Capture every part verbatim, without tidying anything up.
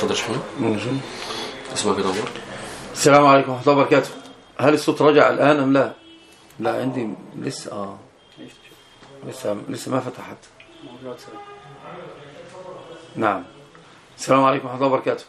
اتفضل شيخنا. اسمع كده. السلام عليكم ورحمة الله وبركاته. هل الصوت رجع الآن أم لا؟ لا عندي لسه اه لسه لسه ما فتحت. نعم. السلام عليكم ورحمة الله وبركاته.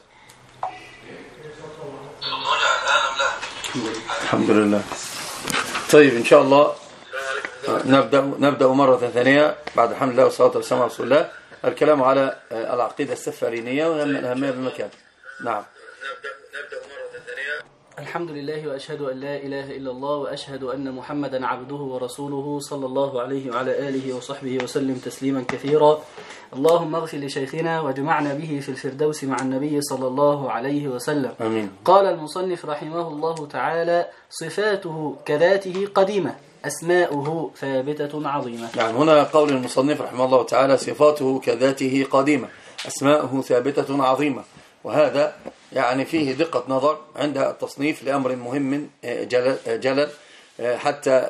رجع الآن أم لا؟ الحمد لله. طيب إن شاء الله نبدأ نبدأ مرة ثانية بعد الحمد لله والصلاة والسلام على رسول الله الكلام على العقيدة السفارينية وهي من أهمية المكان. نعم. نبدأ نبدأ مرة ثانية. الحمد لله وأشهد أن لا إله إلا الله وأشهد أن محمدا عبده ورسوله صلى الله عليه وعلى آله وصحبه وسلم تسليما كثيرا. اللهم اغفر لشيخنا واجمعنا به في الفردوس مع النبي صلى الله عليه وسلم. آمين. قال المصنف رحمه الله تعالى: صفاته كذاته قديمة، أسماؤه ثابتة عظيمة. يعني هنا قول المصنف رحمه الله تعالى: صفاته كذاته قديمة، أسماؤه ثابتة عظيمة. وهذا يعني فيه دقة نظر عند التصنيف لأمر مهم جلل, جلل حتى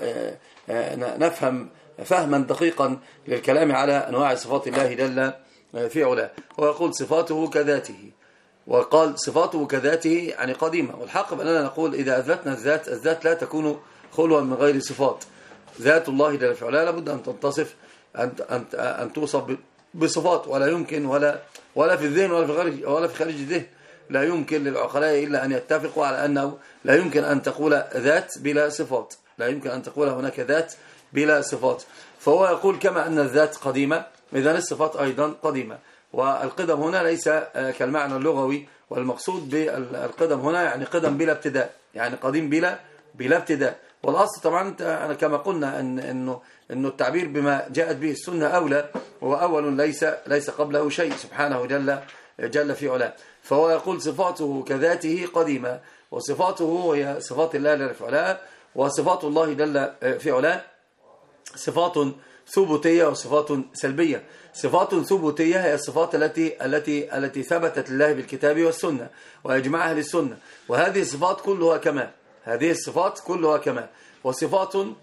نفهم فهما دقيقا للكلام على أنواع صفات الله جل في علاه. ويقول صفاته كذاته، وقال صفاته كذاته يعني قديمة. والحق بأننا نقول إذا أثبتنا الذات، الذات لا تكون خلوا من غير صفات. ذات الله جل في علاه لابد أن تنتصف أن أن أن توصف بصفات، ولا يمكن ولا ولا في الذهن ولا في خارج ولا في خارج الذهن لا يمكن للعقلاء إلا أن يتفقوا على أنه لا يمكن أن تقول ذات بلا صفات، لا يمكن أن تقول هناك ذات بلا صفات. فهو يقول كما أن الذات قديمة إذن الصفات أيضا قديمة. والقدم هنا ليس كالمعنى اللغوي، والمقصود بالقدم هنا يعني قدم بلا ابتداء، يعني قديم بلا بلا ابتداء. والأصل طبعا كما قلنا أن إنه إنه التعبير بما جاءت به السنة أولى، وهو أول ليس ليس قبله شيء سبحانه جل جل في علاه. فهو يقول صفاته كذاته قديمة، وصفاته هي صفات الله جل في علاه، وصفات الله جل في علاه صفات ثبوتية وصفات سلبية. صفات ثبوتية هي الصفات التي التي التي ثبتت لله بالكتاب والسنة وإجماع أهل السنة، وهذه الصفات كلها كمال، هذه الصفات كلها كمال. وصفات و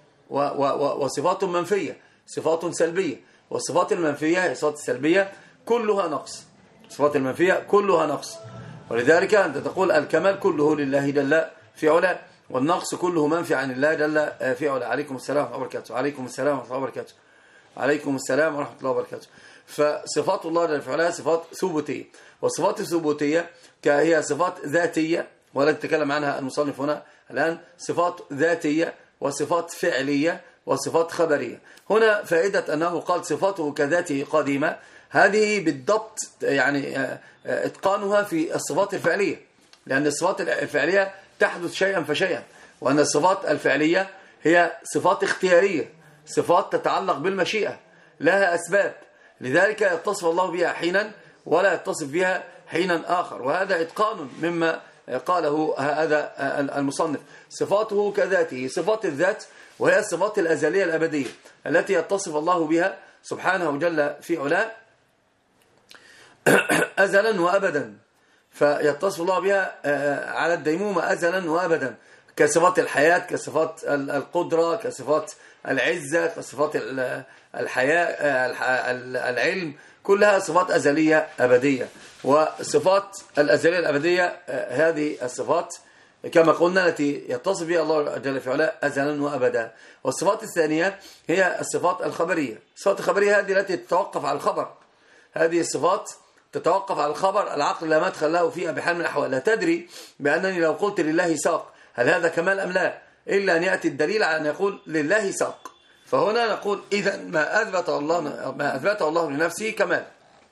و وصفات منفية، صفات سلبية، والصفات المنفية هي الصفات السلبية كلها نقص، الصفات المنفية كلها نقص. ولذلك أنت تقول الكمال كله لله جل في علاه، والنقص كله منفي عن الله جل في علاه. عليكم السلام ورحمة الله وبركاته. عليكم السلام ورحمة الله وبركاته. عليكم السلام ورحمة الله وبركاته. فصفات الله جل في علاه صفات ثبوتية، والصفات الثبوتية هي صفات ذاتية، ولا نتكلم عنها المصنف هنا الآن، صفات ذاتية وصفات فعلية وصفات خبرية. هنا فائدة أنه قال صفاته كذاته قديمة، هذه بالضبط يعني اتقانها في الصفات الفعلية، لأن الصفات الفعلية تحدث شيئا فشيئا، وأن الصفات الفعلية هي صفات اختيارية، صفات تتعلق بالمشيئة، لها أسباب، لذلك يتصف الله بها حينا ولا يتصف بها حينا آخر. وهذا إتقان مما قاله هذا المصنف. صفاته كذاته، صفات الذات وهي الصفات الأزلية الأبدية التي يتصف الله بها سبحانه جل في علاه أزلا وأبدا، فيتصف الله بها على الديمومة أزلا وأبدا، كصفات الحياة، كصفات القدرة، كصفات العزة، كصفات الحياة، العلم، كلها صفات أزلية أبدية. وصفات الأزلية الأبدية هذه الصفات كما قلنا التي يتصف بها الله جل في علاه أزلا وأبدا. والصفات الثانية هي الصفات الخبرية. الصفات الخبرية هذه التي تتوقف على الخبر، هذه الصفات تتوقف على الخبر، العقل لا مدخل له فيها بحال من الأحوال. لا تدري بأنني لو قلت لله ساق هل هذا كمال أم لا، إلا أن يأتي الدليل على أن يقول لله ساق. فهنا نقول إذا ما أثبت الله ما أثبته الله لنفسه كمال.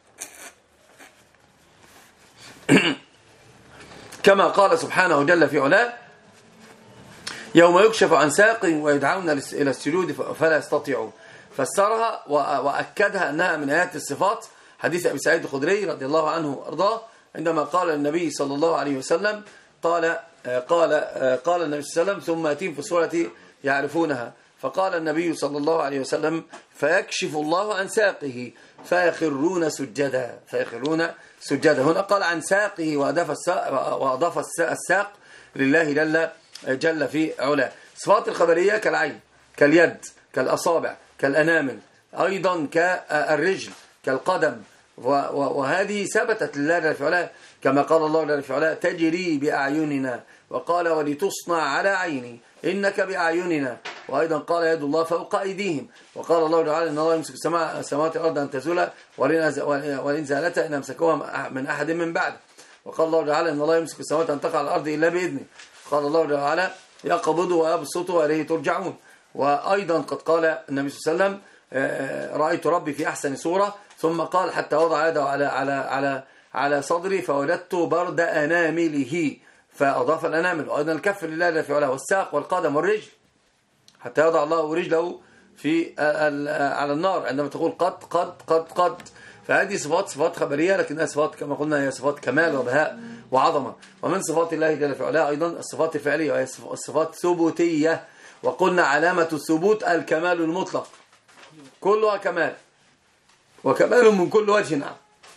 كما قال سبحانه جل في علاه: يوم يكشف عن ساق ويدعون إلى السجود فلا يستطيعون. فسرها وأكدها أنها من آيات الصفات، حديث أبي سعيد الخدري رضي الله عنه وأرضاه عندما قال النبي صلى الله عليه وسلم قال قال قال النبي صلى الله عليه وسلم: ثم يأتيهم في السورة يعرفونها. فقال النبي صلى الله عليه وسلم: فيكشف الله عن ساقه فيخرون سجدا، فيخرون سجدا. هنا قال عن ساقه وأضاف الساق, وأضاف الساق لله جل جل في علاه. صفات الخبرية كالعين، كاليد، كالأصابع، كالأنامل، أيضا كالرجل، كالقدم، وهذه ثبتت لله جل في علاه كما قال الله جل في علاه تجري بأعيننا، وقال ولتصنع على عيني إنك بأعيننا، وأيضا قال يد الله فوق أيديهم، وقال الله تعالى إن الله يمسك السماء السماوات والأرض أن تزولا ولئن زالتا إن أمسكوها من أحد من بعد، وقال الله تعالى إن الله يمسك السماوات أن تقع على الأرض إلا بإذنه، قال الله تعالى يقبض ويبسط وإليه ترجعون. وأيضا قد قال النبي صلى الله عليه وسلم رأيت ربي في أحسن صورة، ثم قال حتى وضع يده على على على على صدري فوجدت برد أنامله، فأضاف الأنامل. وأيضا الكف لله جل في علاه، والساق والقدم والرجل، حتى يضع الله رجله في على النار عندما تقول قد قد قد قد. فهذه صفات صفات خبرية، لكنها صفات كما قلنا هي صفات كمال وبهاء وعظمة. ومن صفات الله جل في علاه أيضا الصفات الفعلية، وهي الصفات ثبوتية، وقلنا علامة الثبوت الكمال المطلق، كلها كمال وكمال من كل وجه. نعم.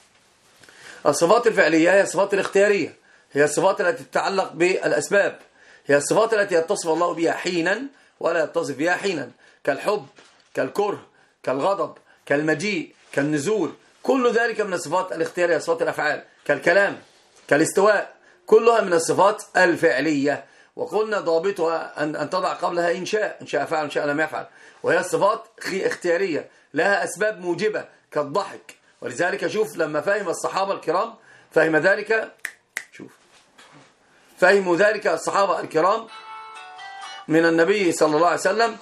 الصفات الفعلية هي الصفات الاختيارية، هي الصفات التي تتعلق بالأسباب، هي الصفات التي يتصف الله بها حينا ولا يتصف بها حينا، كالحب كالكره كالغضب كالمجيء كالنزول، كل ذلك من الصفات الاختيارية، صفات الأفعال، كالكلام كالاستواء، كلها من الصفات الفعلية. وقلنا ضابطها أن تضع قبلها إن شاء إن شاء فعل إن شاء لم يفعل، وهي الصفات اختيارية لها أسباب موجبة كالضحك. ولذلك شوف لما فهم الصحابة الكرام فهم ذلك، شوف فهموا ذلك الصحابة الكرام من النبي صلى الله عليه وسلم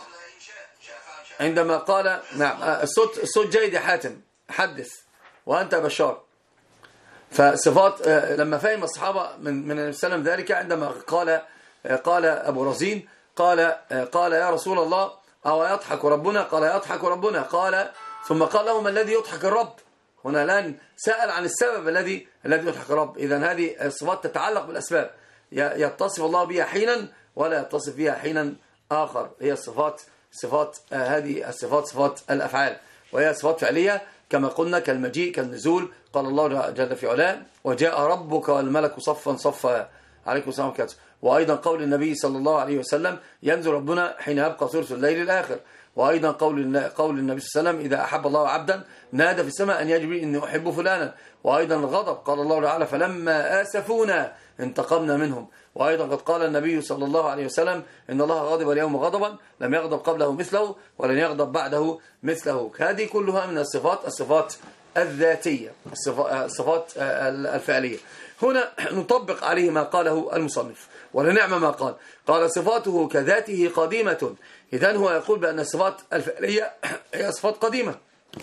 عندما قال نعم الصوت الصوت جيد يا حاتم حدث وأنت بشار. فصفات لما فهم الصحابة من من النبي صلى الله عليه وسلم ذلك عندما قال قال أبو رزين قال قال يا رسول الله أو يضحك ربنا؟ قال يضحك ربنا. قال ثم قال لهم الذي يضحك الرب؟ هنا الآن سأل عن السبب الذي الذي يضحك الرب. إذن هذه الصفات تتعلق بالأسباب، يتصف الله بها حينا ولا يتصف بها حينا آخر. هي الصفات صفات هذه الصفات صفات الأفعال، وهي صفات فعلية كما قلنا كالمجيء كالنزول. قال الله جل في علاه وجاء ربك والملك صفا صفا، عليكم السلام عليكم. وأيضا قول النبي صلى الله عليه وسلم ينزل ربنا حين يبقى ثلث الليل الآخر. وأيضا قول قول النبي صلى الله عليه وسلم إذا أحب الله عبدا نادى في السماء أن يجري إني أحب فلانا. وأيضا الغضب قال الله تعالى فلما آسفونا انتقمنا منهم. وأيضا قد قال النبي صلى الله عليه وسلم إن الله غضب اليوم غضبا لم يغضب قبله مثله ولن يغضب بعده مثله. هذه كلها من الصفات الصفات الذاتية الصفات الفعلية. هنا نطبق عليه ما قاله المصنف ولنعم ما قال. قال صفاته كذاته قديمة. إذن هو يقول بأن الصفات الفعلية هي صفات قديمة،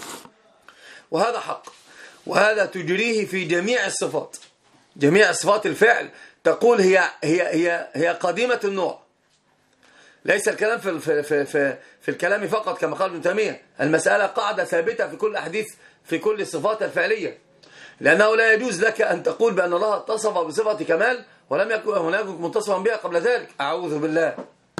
وهذا حق، وهذا تجريه في جميع الصفات. جميع صفات الفعل تقول هي هي هي هي قديمة النوع. ليس الكلام في في في في, في الكلام فقط كما قال ابن تيمية. المسألة قاعدة ثابتة في كل حديث في كل الصفات الفعلية، لأنه لا يجوز لك أن تقول بأن الله اتصف بصفة كمال ولم يكن هناك متصفا بها قبل ذلك. أعوذ بالله،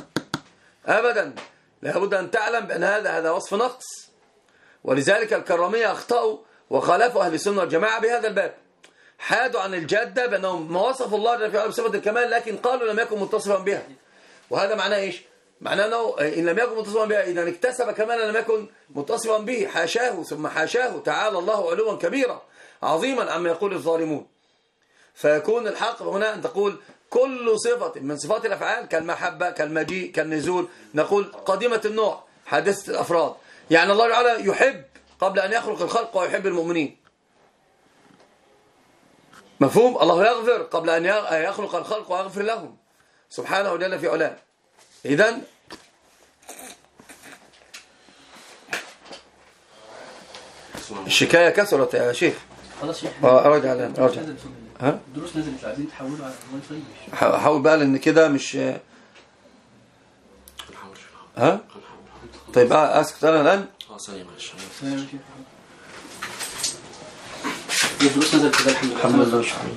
أبدا. لابد أن تعلم بأن هذا هذا وصف نقص. ولذلك الكرامية أخطأوا وخالفوا أهل السنة والجماعة بهذا الباب، حادوا عن الجادة بأنهم ما وصفوا الله جل وعلا بصفة الكمال لكن قالوا لم يكن متصفا بها. وهذا معناه إيش؟ معناه أنه إن لم يكن متصفا بها إذا اكتسب كمالا لم يكن متصفا به. حاشاه ثم حاشاه، تعالى الله علوا كبيرا عظيما عما يقول الظالمون. فيكون الحق هنا أن تقول كل صفة من صفات الأفعال كالمحبة كالمجيء كالنزول نقول قديمة النوع حادثة الأفراد. يعني الله تعالى يحب قبل أن يخلق الخلق ويحب المؤمنين. مفهوم؟ الله يغفر قبل أن يخلق الخلق ويغفر لهم سبحانه وجل في علاه. إذن الشكاية كثرت يا شيخ. خلاص شيخ ارجع الان ارجع ها الدروس نزلت عايزين تحولوا على الواي فاي. حاول بقى لان كده مش ها طيب اسكت انا الان. اه ثانيه معلش الدروس نزلت كده الحمد لله. الحمد لله شكرا.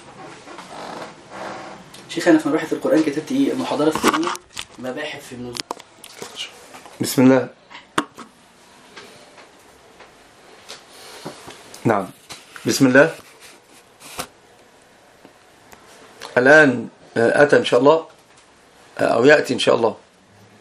شيخ انا في مباحث القرآن كتبت ايه المحاضرة الثانية مباحث في النزول. بسم الله. نعم بسم الله. الآن أتى إن شاء الله أو يأتي إن شاء الله.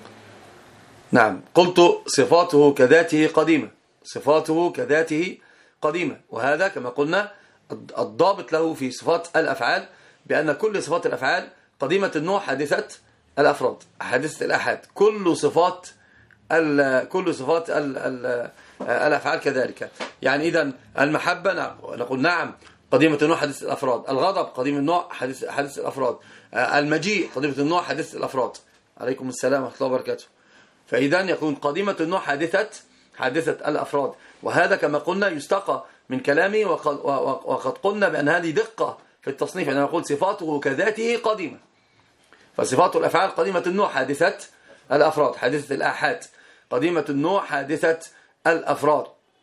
نعم قلت صفاته كذاته قديمة. صفاته كذاته قديمة. وهذا كما قلنا الضابط له في صفات الأفعال بأن كل صفات الأفعال قديمة النوع حادثة الأفراد حادثة الأحاد. كل صفات كل صفات ال ال الأفعال كذلك. يعني إذن المحبة نقول نعم قديمة النوع حادثة الأفراد. الغضب قديم النوع حادث حادث الأفراد. المجيء قديمة النوع حادث الأفراد. عليكم السلام ورحمة الله وبركاته. فإذن يكون قديمة النوع حادثة حادثة الأفراد. وهذا كما قلنا يستقى من كلامي، وقد, وقد قلنا بأن هذه دقة في التصنيف. أنا أقول صفاته كذاته قديمة، فصفات الأفعال قديمة النوع حادثة الأفراد حادثة الآحاد. قديمة النوع حادثة الأفراد.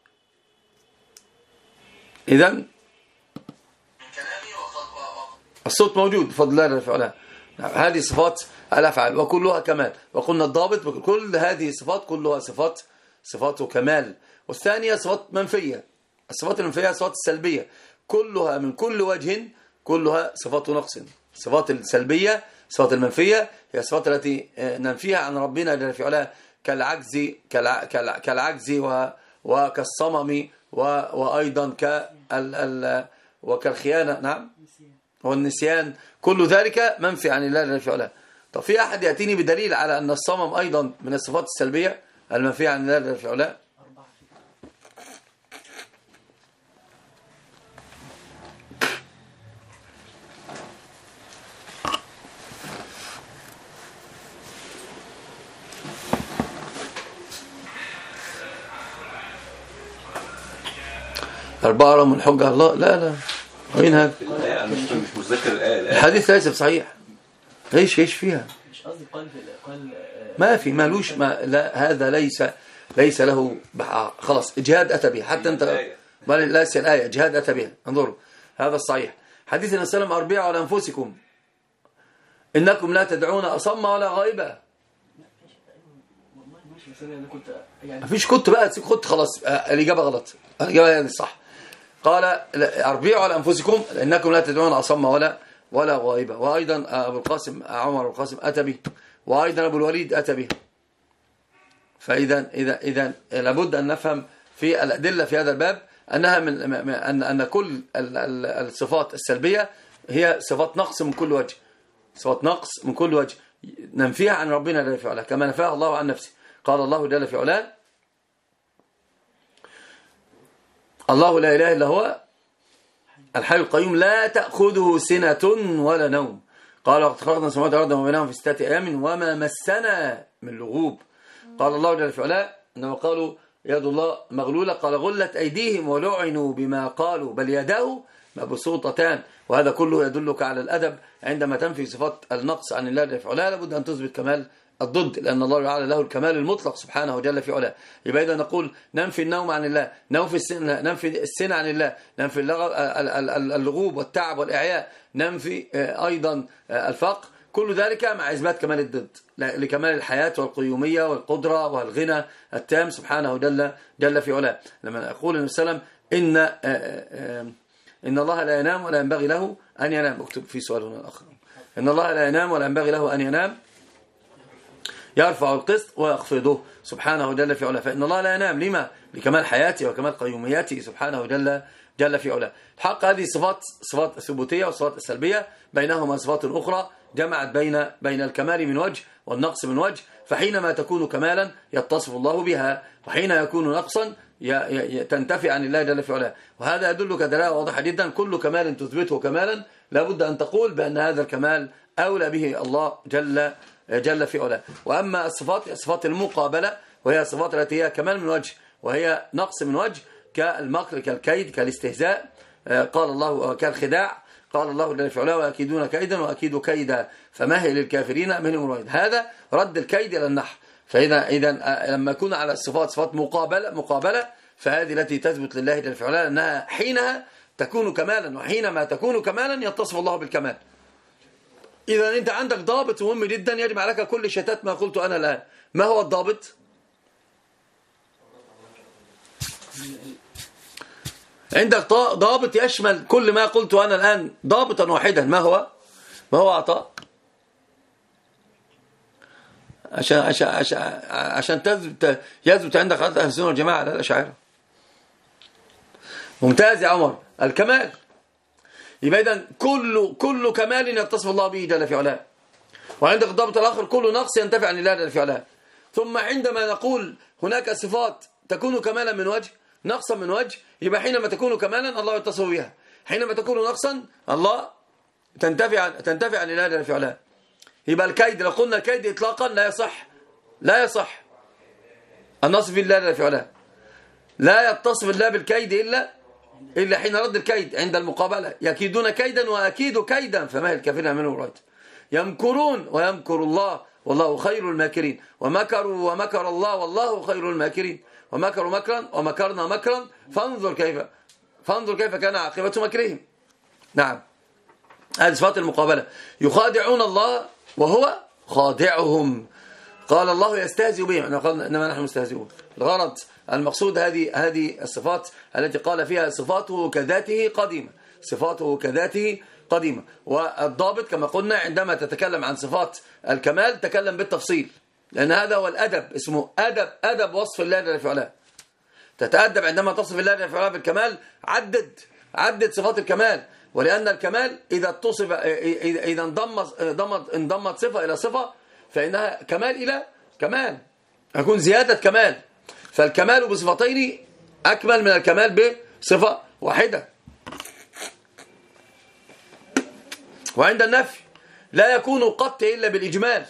إذن الصوت موجود بفضل الله الفعل. هذه صفات الأفعال وكلها كمال. وقلنا الضابط كل هذه الصفات كلها صفات صفات كمال. والثانية صفات منفية. الصفات المنفية صفات السلبية كلها من كل وجه كلها صفات نقص. الصفات السلبية صفات المنفية هي الصفات التي ننفيها عن ربنا جل في علاه كالعجز كالعجز وكالصمم وأيضا كال وكالخيانة نعم والنسيان. كل ذلك منفي عن الله جل في علاه. طب في أحد يأتيني بدليل على أن الصمم أيضا من الصفات السلبية المنفية عن الله جل في علاه؟ أربعة من حجة الله. لا لا وين هذا؟ مش مش متذكر الآية. الحديث ليس بصحيح. ايش ايش فيها؟ مش قصدي قال قال ما في مالوش ما لا هذا ليس ليس له خلاص اجهاد اتى به. حتى انت بل ليس الآية اجهاد اتى بها. انظروا هذا الصحيح. حديث النبي صلى الله عليه وسلم أربعوا على أنفسكم إنكم لا تدعون أصم ولا غائبا. ما فيش كنت بقى كنت خلاص الإجابة غلط. الإجابة يعني صح. قال أربعوا على أنفسكم إنكم لا تدعون أصم ولا ولا غائبا. وأيضا أبو القاسم عمر أبو القاسم أتى به. وأيضا أبو الوليد أتى به. فإذا إذا إذا لابد أن نفهم في الأدلة في هذا الباب أنها من أن أن كل الصفات السلبية هي صفات نقص من كل وجه. صفات نقص من كل وجه ننفيها عن ربنا جل في علاه كما نفاها الله عن نفسه. قال الله جل في علاه الله لا إله إلا هو الحي القيوم لا تأخذه سنة ولا نوم. قال وقد خلقنا السماوات والأرض وما بينهما في ستة أيام وما مسنا من لغوب. قال الله جل في علاه إنما قالوا يد الله مغلولة قال غلت أيديهم ولعنوا بما قالوا بل يداه مبسوطتان. وهذا كله يدلك على الأدب عندما تنفي صفات النقص عن الله جل في علاه لابد أن تثبت كمال الضد لأن الله تعالى له الكمال المطلق سبحانه جل في علاه. يبقى إذا نقول ننفي النوم عن الله ننفي السن ننفي السن عن الله ننفي اللغوب والتعب والإعياء ننفي أيضا الفقر. كل ذلك مع إثبات كمال الضد لكمال الحياة والقيومية والقدرة والغنى التام سبحانه جل جل في علاه. لما أقول النبي صلى الله عليه وسلم إن إن الله لا ينام ولا ينبغي له أن ينام. اكتب في سؤال هنا الآخر. إن الله لا ينام ولا ينبغي له أن ينام يرفع القسط ويخفضه سبحانه جل في علاه. فإن الله لا ينام لما لكمال حياته وكمال قيوميته سبحانه جل جل في علاه. الحق هذه صفات صفات الثبوتية والصفات السلبية بينهما صفات أخرى جمعت بين بين الكمال من وجه والنقص من وجه. فحينما تكون كمالا يتصف الله بها وحين يكون نقصا تنتفي عن الله جل في علاه. وهذا يدلك دلالة واضحة جدا. كل كمال تثبته كمالا لابد أن تقول بأن هذا الكمال أولى به الله جل جل في علاه. وأما الصفات الصفات المقابلة وهي الصفات التي هي كمال من وجه وهي نقص من وجه كالمكر كالكيد كالاستهزاء قال الله كالخداع قال الله جل في علاه وأكيدون كيدا وأكيد كيدا فمهل الكافرين منهم رويد. هذا رد الكيد إلى النحر. فإذا إذا لما يكون على الصفات صفات مقابلة مقابلة فهذه التي تثبت لله جل في علاه أنها حينها تكون كمالا وحينما تكون كمالا يتصف الله بالكمال. إذا أنت عندك ضابط مهم جدا يجب عليك كل شتات ما قلت أنا الآن. ما هو الضابط؟ عندك ضابط يشمل كل ما قلت أنا الآن ضابطا واحدا. ما هو؟ ما هو عطاء؟ عشان عشان عشان عشان تثبت يثبت عندك أهل السنة والجماعة على الأشاعرة. ممتاز يا عمر. الكمال، يبقى إذن كل كل كمال يتصف الله به جل في علاه. وعندك الضابط الآخر كل نقص ينتفع عن الله جل في علاه. ثم عندما نقول هناك صفات تكون كمالا من وجه، نقصا من وجه، يبقى حينما تكون كمالا الله يتصف بها، حينما تكون نقصا الله تنتفع تنتفع عن الله جل في علاه. يبقى الكيد، لو قلنا الكيد إطلاقا لا يصح، لا يصح أن نصف الله جل في علاه. لا يتصف الله بالكيد إلا إلا حين رد الكيد عند المقابلة. يكيدون كيدا وأكيد كيدا فما هي الكافرين منه رأيت. يمكرون ويمكر الله والله خير الماكرين. ومكروا ومكر الله والله خير الماكرين. ومكروا مكرا ومكرنا مكرا فانظر كيف فانظر كيف كان عاقبة مكرهم. نعم، هذه صفات المقابلة. يخادعون الله وهو خادعهم. قال الله يستهزئ بهم، إنما نحن مستهزئون. الغرض المقصود هذه هذه الصفات التي قال فيها صفاته كذاته قديمة، صفاته كذاته قديمة. والضابط كما قلنا عندما تتكلم عن صفات الكمال تكلم بالتفصيل، لأن هذا هو الأدب، اسمه أدب أدب وصف الله جل في علاه. تتأدب عندما تصف الله جل في علاه بالكمال، عدد عدد صفات الكمال. ولأن الكمال إذا اتصف إذا انضمت انضمت صفة إلى صفة فإنها كمال إلى كمال، يكون زيادة كمال. فالكمال بصفتين أكمل من الكمال بصفة واحدة. وعند النفي لا يكون قط إلا بالإجمال،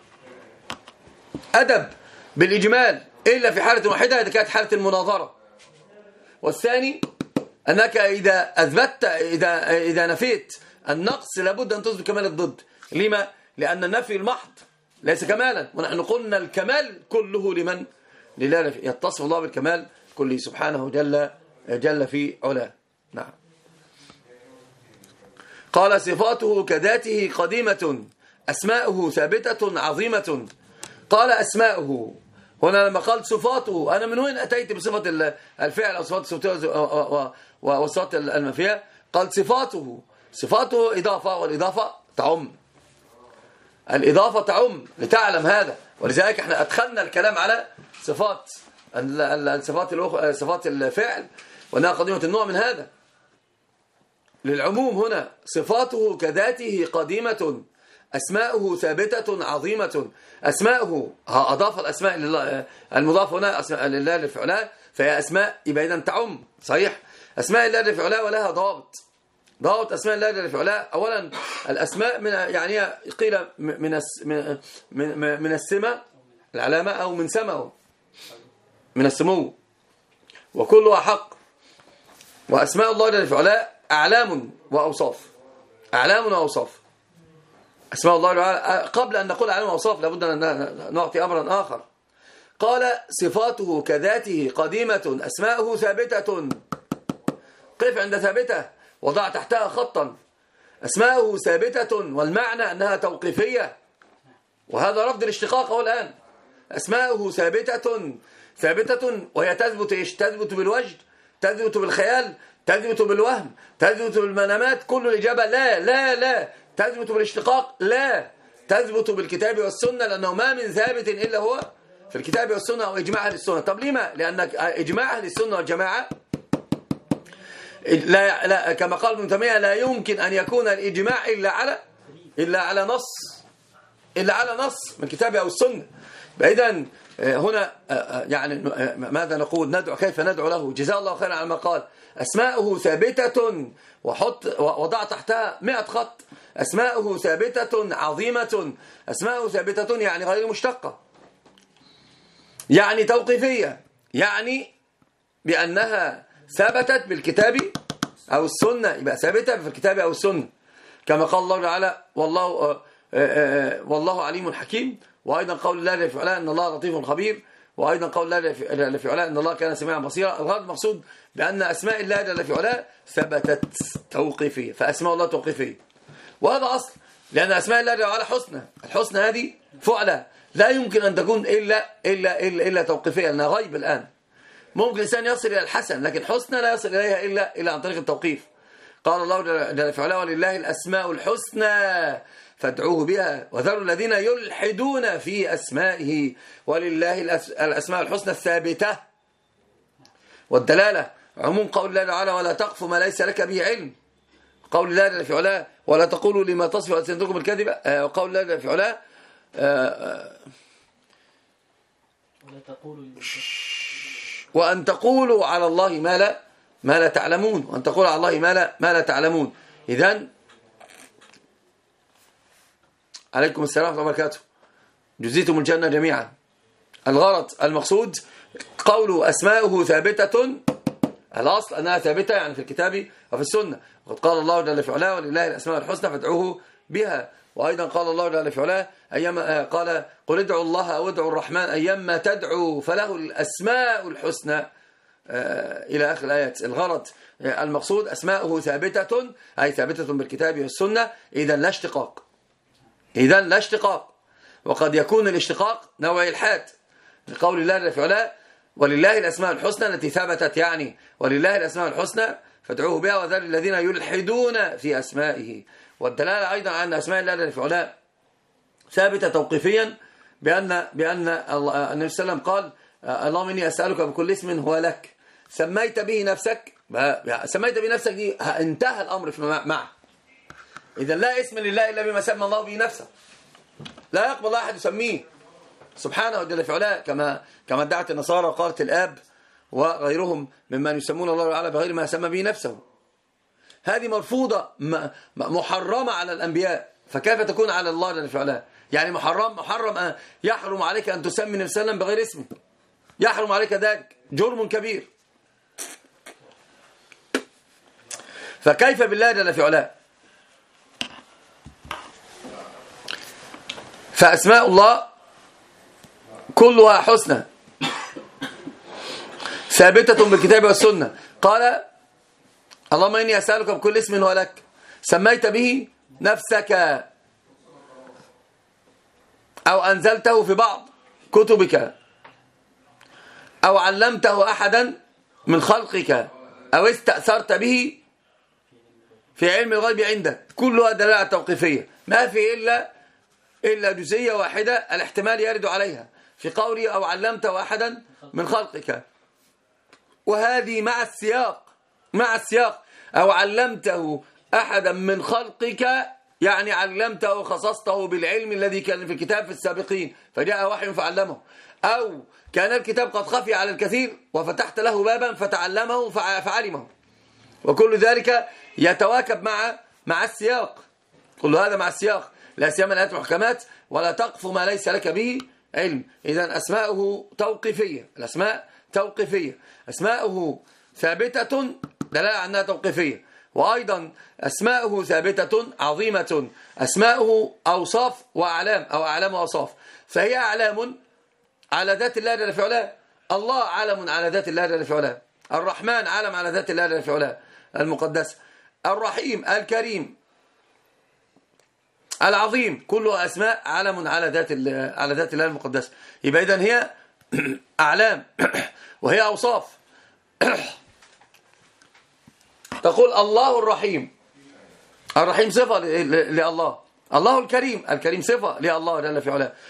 أدب بالإجمال إلا في حالة واحدة، إذا كانت حالة المناظرة. والثاني أنك إذا أثبتت إذا إذا نفيت النقص لابد أن تثبت كمال الضد. لما؟ لأن النفي المحض ليس كمالا، ونحن قلنا الكمال كله لمن؟ لله. يتصف الله بالكمال كله سبحانه جل جل في علاه. نعم. قال صفاته كذاته قديمة أسماؤه ثابتة عظيمة. قال أسماؤه هنا لما قال صفاته، أنا من وين أتيت بصفة الفعل أو صفات الصوتية والصفات المنفية؟ قال صفاته، صفاته إضافة، والإضافة تعم، الإضافة تعم لتعلم هذا. ولذلك احنا أدخلنا الكلام على صفات الصفات الأخرى، صفات الفعل، وأنها قديمة النوع من هذا للعموم. هنا صفاته كذاته قديمة أسماؤه ثابتة عظيمة. أسماؤه أضاف الأسماء لله، المضاف هنا أسماء لله للفعلاء، فهي أسماء يبقى إذن تعم صحيح. أسماء الله للفعلاء ولها ضابط. ضابط أسماء الله للفعلاء أولا الأسماء من يعني قيل من من من, من السمة العلامة أو من سمه من السمو، وكلها حق. وأسماء الله للفعلاء أعلام وأوصاف، أعلام وأوصاف. أسماء الله تعالى قبل أن نقول أعلام وأوصاف لابد أن نعطي أمرا آخر. قال صفاته كذاته قديمة أسماؤه ثابتة. قف عند ثابتة، وضع تحتها خطا. أسماؤه ثابتة والمعنى أنها توقيفية، وهذا رفض الاشتقاق أهو الآن. أسماؤه ثابتة ثابتة وهي تثبت إيش؟ تثبت بالوجد، تثبت بالخيال، تثبت بالوهم، تثبت بالمنامات. كل الإجابة لا لا لا. تثبت بالاشتقاق لا. تثبت بالكتاب والسنة، لأنه ما من ثابت إلا هو في الكتاب والسنة أو إجماع أهل السنة. طب لما؟ لأن إجماع أهل السنة والجماعة لا, لا كما قال ابن تيمية لا يمكن أن يكون الإجماع إلا على إلا على نص إلا على نص من الكتاب أو السنة. إذن هنا يعني ماذا نقول؟ ندعو، كيف ندعو له؟ جزاه الله خيرا على ما قال. أسماؤه ثابتة، وحط وضع تحتها مئة خط. أسماؤه ثابتة عظيمة. أسماؤه ثابتة يعني غير مشتقة، يعني توقيفية، يعني بأنها ثبتت بالكتاب أو السنة، يبقى ثابتة في الكتاب أو السنة، كما قال الله تعالى والله آآ آآ والله عليم حكيم. وأيضا قول الله جل في علاه أن الله لطيف خبير. وأيضا قول الله جل في علاه أن الله كان سميعا بصيرا. الغرض المقصود بأن أسماء الله جل في علاه ثبتت توقيفية، فأسماء الله توقيفية، وهذا أصل، لأن أسماء الله جل وعلا حسنى. الحسنى هذه فعلة لا يمكن أن تكون إلا إلا إلا, إلا توقيفية، لأنها غيب الآن. ممكن الإنسان يصل إلى الحسن، لكن حسنى لا يصل إليها إلا إلا عن طريق التوقيف. قال الله جل في علاه ولله الأسماء الحسنى فادعوه بها وذروا الذين يلحدون في أسمائه. ولله الأسماء الحسنى الثابتة، والدلالة عموم قول الله تعالى ولا تقف ما ليس لك به علم، قول الله جل في علاه ولا تقولوا لما تصف ألسنتكم الكذب، وقول الله جل في علاه ولا تقولوا وأن تقولوا على الله ما لا ما لا تعلمون، وأن تقولوا على الله ما لا ما لا تعلمون. إذن عليكم السلام ورحمة الله وبركاته، جزيتم الجنة جميعا. الغرض المقصود قول أسماؤه ثابتة، الأصل أنها ثابتة يعني في الكتاب وفي السنة، وقد قال الله جل في علاه ولله الأسماء الحسنى فادعوه بها. وأيضا قال الله جل في علاه أيما قال قل ادعوا الله أو ادعوا الرحمن أيما تدعوا فله الأسماء الحسنى إلى آخر الآيات. الغرض المقصود أسماؤه ثابتة أي ثابتة بالكتاب والسنة، إذا لا اشتقاق، إذا لا اشتقاق. وقد يكون الاشتقاق نوع الحاد لقول الله جل في علاه ولله الأسماء الحسنى التي ثبتت، يعني ولله الأسماء الحسنى فادعوه بها وذل الذين يلحدون في أسمائه. والدلالة أيضا على أن أسماء الله جل في علاه ثابتة توقيفيا بأن بأن النبي صلى الله عليه وسلم قال اللهم إني أسألك بكل اسم هو لك سميت به نفسك، سميت به نفسك دي انتهى الأمر في معه. إذا لا اسم لله إلا بما سمى الله به نفسه، لا يقبل الله أحد يسميه سبحانه جل في علاه، كما كما ادعت النصارى وقالت الآب وغيرهم ممن يسمون الله تعالى بغير ما سمى به نفسه. هذه مرفوضة محرمة على الأنبياء، فكيف تكون على الله جل في علاه؟ يعني محرم محرم يحرم عليك أن تسمي النبي صلى الله عليه وسلم بغير اسمه، يحرم عليك ذلك، جرم كبير. فكيف بالله جل في علاه؟ فأسماء الله كلها حسنى ثابتة بالكتاب والسنة. قال اللهم إني أسألك بكل اسم هو لك سميت به نفسك أو أنزلته في بعض كتبك أو علمته أحدا من خلقك أو استأثرت به في علم الغيب عندك. كلها دلالة توقيفية، ما في إلا إلا جزئية واحدة الاحتمال يرد عليها في قولي أو علمته أحدا من خلقك، وهذه مع السياق مع السياق أو علمته أحدا من خلقك، يعني علمته وخصصته بالعلم الذي كان في الكتاب في السابقين فجاء وحي فعلمه، أو كان الكتاب قد خفي على الكثير وفتحت له بابا فتعلمه فعلمه، وكل ذلك يتواكب مع مع السياق. كل هذا مع السياق، لا سيما الآيات المحكمات ولا تقف ما ليس لك به علم. إذن أسماؤه توقيفية، الأسماء توقيفية، أسماؤه ثابتة دلالة عنها توقيفية، وأيضا أسماؤه ثابتة عظيمة، أسماؤه أوصاف وأعلام أو أعلام وأوصاف، فهي أعلام على ذات الله جل في علاه، الله علم على ذات الله جل في علاه، الرحمن علم على ذات الله جل في علاه المقدس، الرحيم الكريم العظيم، كلها أسماء علم على ذات على ذات الله المقدسة. يبقى إذن هي أعلام وهي أوصاف. تقول الله الرحيم، الرحيم صفة لله، الله الكريم، الكريم صفة لله جل في علاه.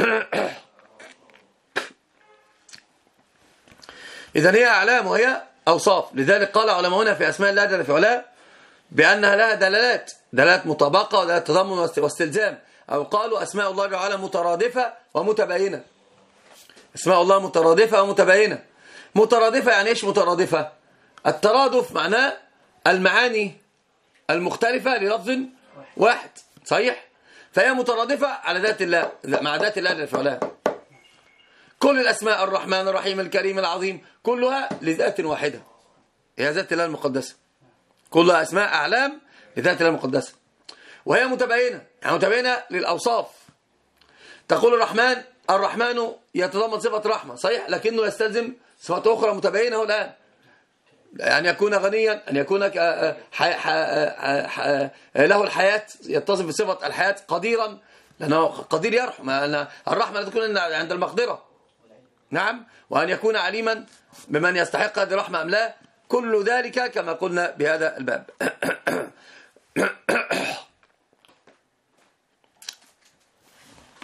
إذن هي أعلام وهي أوصاف. لذلك قال علماؤنا في أسماء الله جل في علاه بأنها لها دلالات، دلالات مطابقة ودلالات تضمن واستلزام، أو قالوا أسماء الله تعالى مترادفة ومتباينة. أسماء الله مترادفة ومتباينة. مترادفة يعني إيش مترادفة؟ الترادف معناه المعاني المختلفة للفظ واحد، صحيح؟ فهي مترادفة على ذات الله مع ذات الله جل في علاه. كل الأسماء الرحمن الرحيم الكريم العظيم كلها لذات واحدة، هي ذات الله المقدسة، كلها أسماء أعلام لذات الله المقدسة، وهي متباينة، يعني متباينة للأوصاف. تقول الرحمن، الرحمن يتضمن صفة رحمة، صحيح، لكنه يستلزم صفات أخرى متباينة الآن، أن يكون غنيا، أن يكون له الحياة، يتصف بصفة الحياة، قديرا لأنه قدير يرحم، الرحمة لا تكون عند المقدرة، نعم، وأن يكون عليما بمن يستحق هذه الرحمة أم لا، كل ذلك كما قلنا بهذا الباب.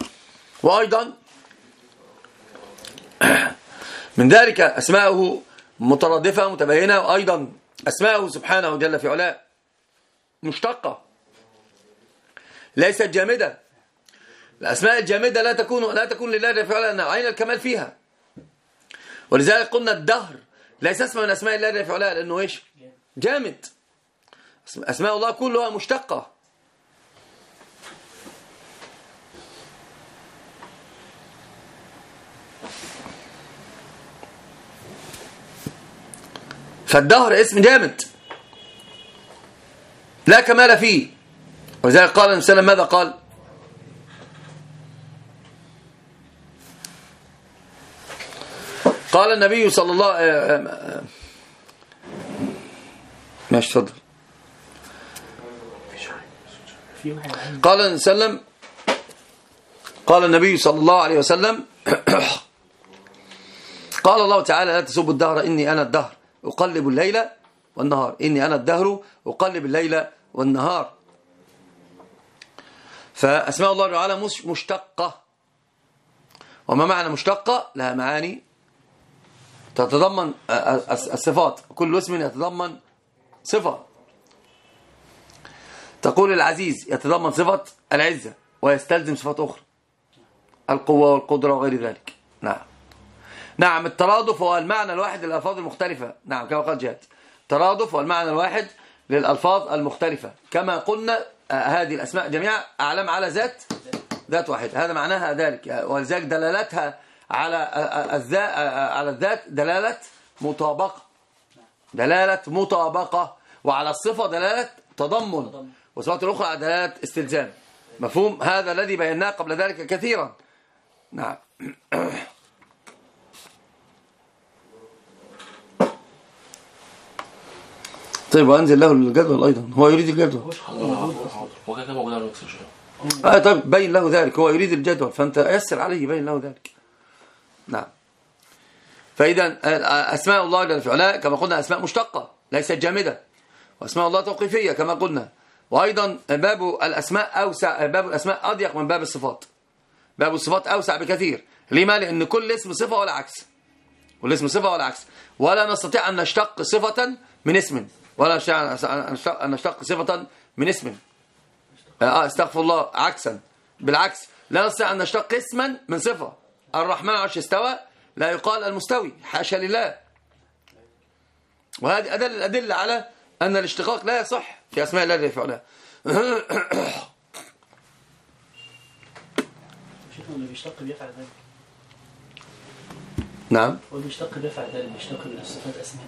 وأيضا من ذلك أسماؤه مترادفة متباينة. وأيضا أسماءه سبحانه جل في علاه مشتقة ليست جامدة. الأسماء الجامدة لا تكون لا تكون لله جل في علاه، لأن عين الكمال فيها. ولذلك قلنا الدهر ليس اسم من أسماء الله جل في علاه لأنه إيش؟ جامد. أسماء الله كلها مشتقة. فالدهر اسم جامد لا كمال فيه. ولذلك قال النبي صلى الله عليه وسلم ماذا قال؟ قال النبي صلى الله عليه ماشي تفضل. قال النبي صلى الله عليه وسلم قال النبي صلى الله عليه وسلم قال الله تعالى لا تسبوا الدهر إني أنا الدهر أقلب الليل والنهار. إني أنا الدهر أقلب الليل والنهار. فأسماء الله تعالى مش مشتقة. وما معنى مشتقة؟ لها معاني تتضمن الصفات. كل اسم يتضمن صفة. تقول العزيز يتضمن صفة العزة ويستلزم صفات أخرى، القوة والقدرة وغير ذلك. نعم نعم الترادف هو المعنى الواحد للألفاظ المختلفة. نعم كما قال جهاد، الترادف هو المعنى الواحد للألفاظ المختلفة. كما قلنا هذه الأسماء جميعا أعلم على ذات ذات واحد، هذا معناها ذلك. ولذلك دلالتها على الذات على الذات دلالة مطابقة، دلالة مطابقة، وعلى الصفة دلالة تضمن، والصفات الأخرى على دلالة استلزام. مفهوم؟ هذا الذي بيناه قبل ذلك كثيرا. نعم طيب وأنزل له الجدول أيضا. هو يريد الجدول. هو كان موجود على المكسر شوية. آه طيب بين له ذلك. هو يريد الجدول فأنت يسر عليه بين له ذلك. نعم. فإذا أسماء الله جل في علاه كما قلنا أسماء مشتقة ليست جامدة، وأسماء الله توقيفية كما قلنا. وأيضا باب الأسماء أوسع، باب الأسماء أضيق من باب الصفات. باب الصفات أوسع بكثير. لما؟ لأن كل اسم صفة ولا عكس. كل اسم صفة ولا عكس. ولا نستطيع أن نشتق صفة من اسم، ولا نستطيع أن نشتق صفة من اسم. آه استغفر الله، عكسا. بالعكس لا نستطيع أن نشتق اسما من صفة. الرحمن عرش استوى لا يقال المستوي، حاشا لله. وهذه أدل الأدلة على أن الاشتقاق لا يصح في أسماء الله جل في علاه. شيخنا اللي بيشتق بيفعل ذلك. نعم واللي بيشتق بيفعل ذلك، بيشتق من الصفات أسماء.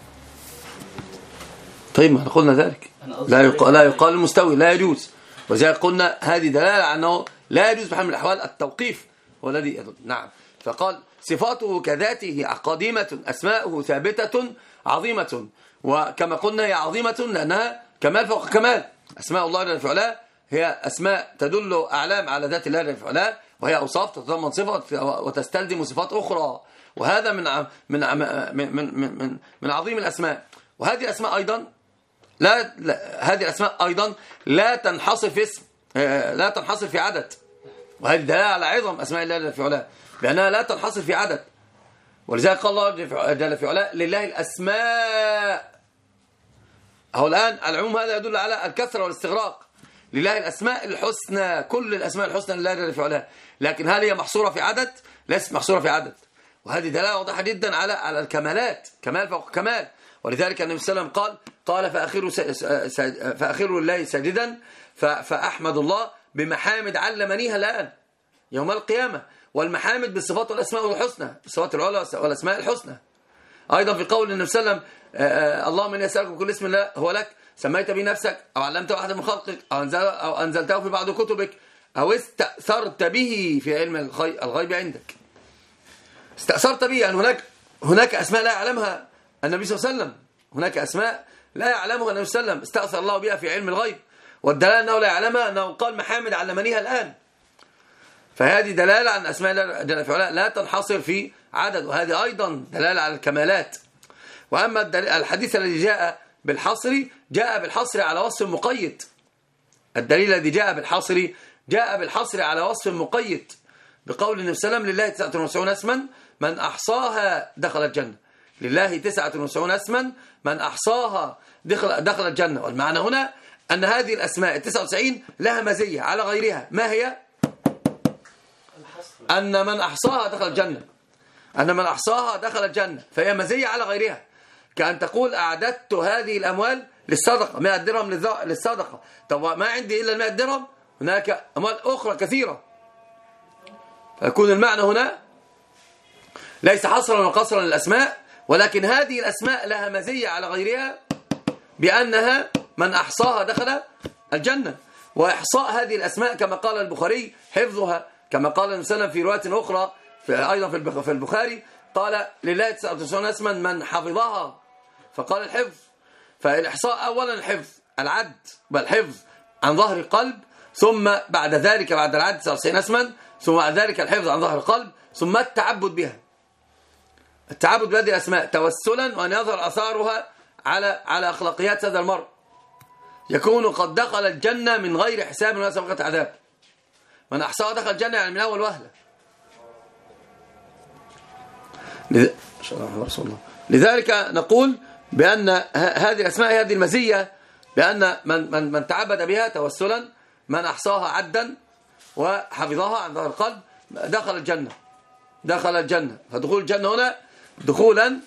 طيب ما قلنا ذلك. لا يقال لا يقال المستوي، لا يجوز. وذلك قلنا هذه دلالة على أنه لا يجوز بحال من الأحوال التوقيف هو الذي يدل. نعم. فقال صفاته كذاته قديمة أسماؤه ثابتة عظيمة. وكما قلنا هي عظيمة لأنها كمال فوق كمال. أسماء الله جل في علاه هي أسماء تدل أعلام على ذات الله جل في علاه، وهي أوصاف تتضمن صفات وتستلزم صفات أخرى. وهذا من من من من من, من عظيم الأسماء. وهذه الأسماء أيضا لا, لا هذه الأسماء أيضا لا تنحصر في اسم، لا تنحصر في عدد. وهذه دلالة على عظم أسماء الله جل في علاه بأنها لا تنحصر في عدد. ولذلك قال الله جل في علاه لله الأسماء. هو الآن العموم هذا يدل على الكثرة والاستغراق. لله الأسماء الحسنى، كل الأسماء الحسنى لله جل في علاه. لكن هل هي محصورة في عدد؟ ليست محصورة في عدد. وهذه دلالة واضحة جدا على على الكمالات، كمال فوق كمال. ولذلك النبي صلى الله عليه وسلم قال قال فأخروا فأخروا لله ساجدا فأحمد الله بمحامد علمنيها الآن يوم القيامة. والمحامد بالصفات والأسماء الحسنى، بالصفات العلى والأسماء الحسنى. أيضا في قول النبي صلى الله عليه وسلم اللهم إني أسألك بكل اسم الله هو لك سميت به نفسك أو علمته أحد من خلقك أو, أنزل أو أنزلته في بعض كتبك أو استأثرت به في علم الغيب عندك. استأثرت به يعني هناك هناك أسماء لا يعلمها النبي صلى الله عليه وسلم. هناك أسماء لا يعلمها النبي صلى الله عليه وسلم استأثر الله بها في علم الغيب، والدلالة أنه لا يعلمها أنه قال محامد علمنيها الآن. فهذه دلالة عن أسماء الله جل في علاه لا تنحصر في عدد. وهذه أيضا دلالة على الكمالات. وأما الحديث الذي جاء بالحصر جاء بالحصر على وصف مقيد. الدليل الذي جاء بالحصر جاء بالحصر على وصف مقيد بقول النبي صلى الله عليه وسلم لله تسعة وتسعون اسما من أحصاها دخل الجنة. لله تسعة وتسعون اسما من أحصاها دخل, دخل الجنة. والمعنى هنا أن هذه الأسماء التسعة وتسعين لها مزية على غيرها. ما هي؟ أن من أحصاها دخل الجنة، أن من أحصاها دخل الجنة، فهي مزية على غيرها. كأن تقول أعددت هذه الأموال للصدقة، مئة درهم للصدقة. طب ما عندي إلا المئة درهم، هناك أموال أخرى كثيرة. فيكون المعنى هنا ليس حصرا وقصرا للأسماء، ولكن هذه الأسماء لها مزية على غيرها بأنها من أحصاها دخل الجنة. وإحصاء هذه الأسماء كما قال البخاري حفظها، كما قال النبي صلى الله عليه وسلم في رواية أخرى في أيضا في البخاري قال لله تسعة وتسعون اسما من حفظها، فقال الحفظ. فالإحصاء أولا الحفظ، العد بالحفظ عن ظهر القلب، ثم بعد ذلك بعد العد تسعة وتسعين اسما، ثم بعد ذلك الحفظ عن ظهر القلب، ثم التعبد بها، التعبد بهذه الأسماء توسلا وأن يظهر أثارها على على أخلاقيات هذا المرء، يكون قد دخل الجنة من غير حساب ولا سابقة عذاب. من أحصاها دخل الجنة يعني من أول وهلة. لذلك نقول بأن هذه الأسماء هذه المزية، بأن من من من تعبد بها توسلا، من أحصاها عدا وحفظها عن ظهر القلب دخل الجنة، دخل الجنة. فدخول الجنة هنا دخولا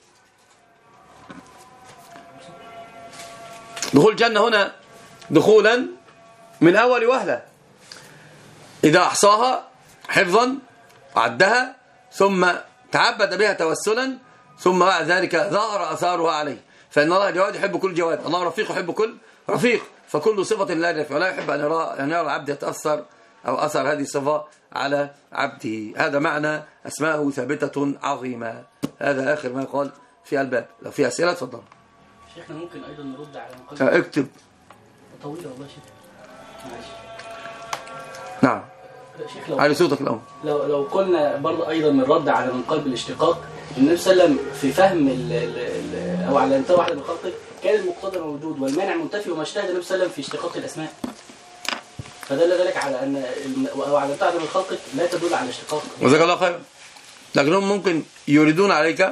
دخول الجنة هنا دخولا من أول وهلة، إذا أحصاها حفظا وعدها ثم تعبد بها توسلا، ثم بعد ذلك ظهر أثارها عليه. فإن الله جواد يحب كل جواد، الله رفيق يحب كل رفيق، فكل صفة لا يرفع ولا يحب أن يرى أن يرى العبد يتأثر أو أثر هذه الصفة على عبده. هذا معنى أسماءه ثابتة عظيمة. هذا آخر ما يقال في الباب. لو في أسئلة تفضل. شيخنا ممكن أيضا نرد على مقال اكتب طويلة والله شيخ. معلش. نعم. شيخ لو على صوتك الأول. لو لو قلنا برضه أيضا من رد على من قال بالاشتقاق، النبي صلى الله عليه وسلم في فهم ال ال أو على انتهى واحد من خلقه كان المقتضى موجود والمانع منتفي، وما اجتهد النبي صلى الله عليه وسلم في اشتقاق الأسماء، فدل ذلك على أن أو على انتهى من خلقه لا تدل على اشتقاق. جزاك الله خير. لكنهم ممكن يريدون عليك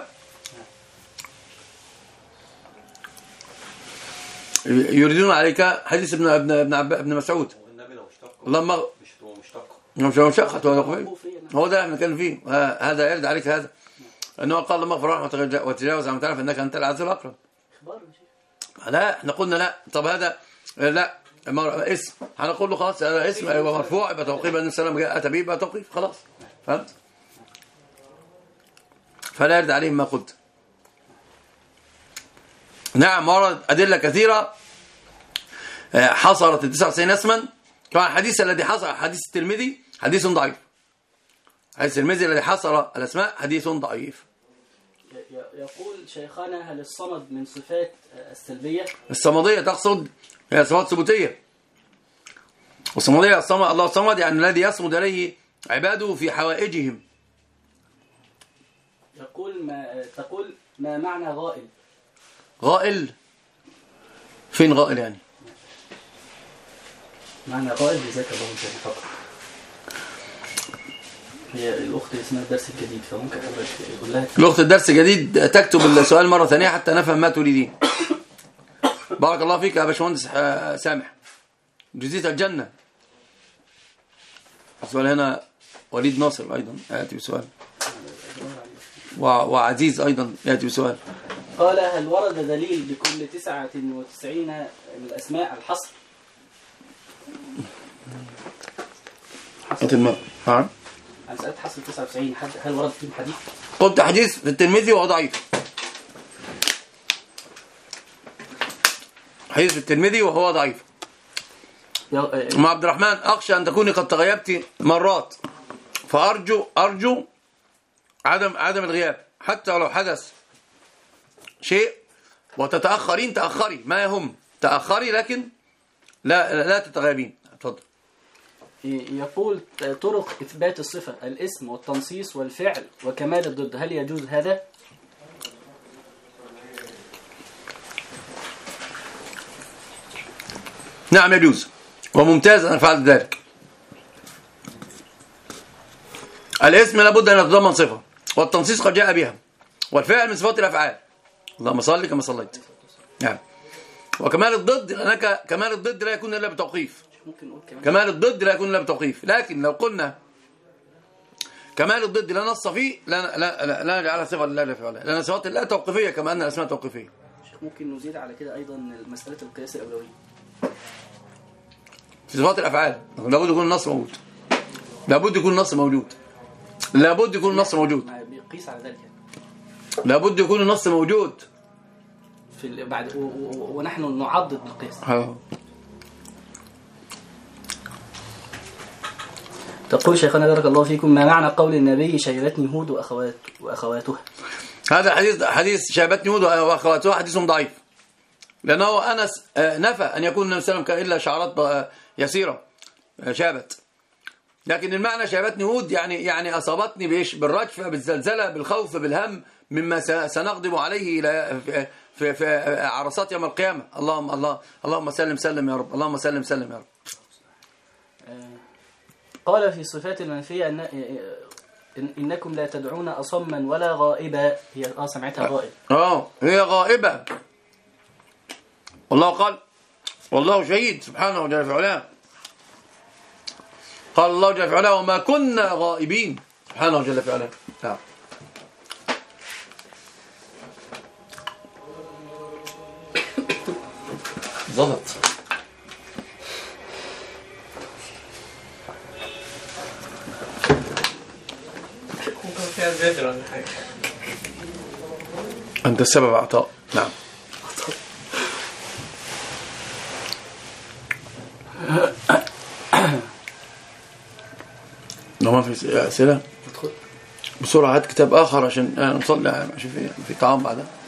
يريدون عليك حديث ابن ابن ابن, ابن مسعود لما مش هو مشتق مش مشتق هو ده احنا بنتكلم فيه. هذا يرد عليك هذا انه قال لما اغفر رحمه وتجاوز عن تعرف انك انت العزيز الاكرم. لا احنا قلنا لا. طب هذا لا اسم هنقول له خلاص هذا اسم يبقى مرفوع يبقى توقيف النبي صلى الله عليه وسلم اتى به يبقى توقيف خلاص. فهمت؟ فلا يرد عليهم ما قلت. نعم ورد أدلة كثيرة حصرت التسعة وتسعين اسما. كمان الحديث الذي حصر حديث الترمذي حديث ضعيف. حديث الترمذي الذي حصر الأسماء حديث ضعيف. يقول شيخنا هل الصمد من صفات السلبية؟ الصمدية تقصد هي صفات ثبوتية. والصمدية الصمد الله الصمد يعني الذي يصمد إليه عباده في حوائجهم. يقول ما تقول ما معنى غائل؟ غائل فين غائل يعني؟ معنى غائل بذاك الله جل فقط. هي الأخت اسمها الدرس الجديد فممكن يقول لها الأخت الدرس الجديد تكتب السؤال مرة ثانية حتى نفهم ما تريدين. بارك الله فيك يا باشمهندس سامح جزيت الجنة. السؤال هنا وليد ناصر أيضا يأتي بسؤال وعزيز أيضا يأتي بسؤال. قال هل ورد دليل لكل تسعة وتسعين من الأسماء الحصر؟ حصر الماء نعم. أنا سألت حصر تسعة وتسعين هل ورد في الحديث؟ قلت حديث في الترمذي وهو ضعيف. حديث في الترمذي وهو ضعيف. أم عبد الرحمن أخشى أن تكوني قد تغيبت مرات فأرجو أرجو عدم عدم الغياب حتى ولو حدث شيء وتتأخرين تأخري ما يهم تأخري لكن لا لا تتغيبين. اتفضل. يقول طرق إثبات الصفة الاسم والتنصيص والفعل وكمال الضد هل يجوز هذا؟ نعم يجوز وممتاز أن فعلت ذلك. الاسم لابد أن يتضمن صفة والتنصيص قد جاء بها والفعل من صفات الأفعال. اللهم صل كما صليت. نعم. وكمال الضد لأنك كمال الضد لا يكون إلا بتوقيف. كمال الضد لا يكون إلا بتوقيف. لكن لو قلنا كمال الضد لا نص فيه لا لا لا, لا نجعلها صفة لله لا فعلها، لأن صفات الله توقيفية كما أن الأسماء توقيفية. ممكن نزيد على كده أيضا مسألة القياس الأولوي في صفات الأفعال لابد يكون النص موجود، لابد يكون النص موجود، لابد يكون النص موجود، بيقيس على ذلك لابد يكون النص موجود في بعد ونحن نعضد بالقياس. تقول شيخنا بارك الله فيكم: ما معنى قول النبي شيبتني هود وأخوات وأخواتها؟ هذا حديث حديث شيبتني هود وأخواتها حديث ضعيف، لأنه أنس نفى أن يكون النبي صلى الله عليه وسلم إلا شعرات يسيرة شابت، لكن المعنى شيبتني هود يعني يعني أصابتني بإيش؟ بالرجفة، بالزلزلة، بالخوف، بالهم مما سنقدم عليه إلى في في عرصات يوم القيامة. اللهم الله اللهم سلم سلم يا رب، اللهم سلم سلم يا رب. قال في الصفات المنفية أن إنكم لا تدعون أصما ولا غائبا. هي اه سمعتها غائب. اه هي غائبة. والله قال والله شهيد سبحانه وجل في علاه. قال الله جل في علاه: وما كنا غائبين سبحانه وجل في علاه. نعم. ظبط. أنت السبب عطاء. نعم. لو ما في أسئلة بسرعة هات كتاب آخر عشان نصلي، عشان في في طعام بعدها.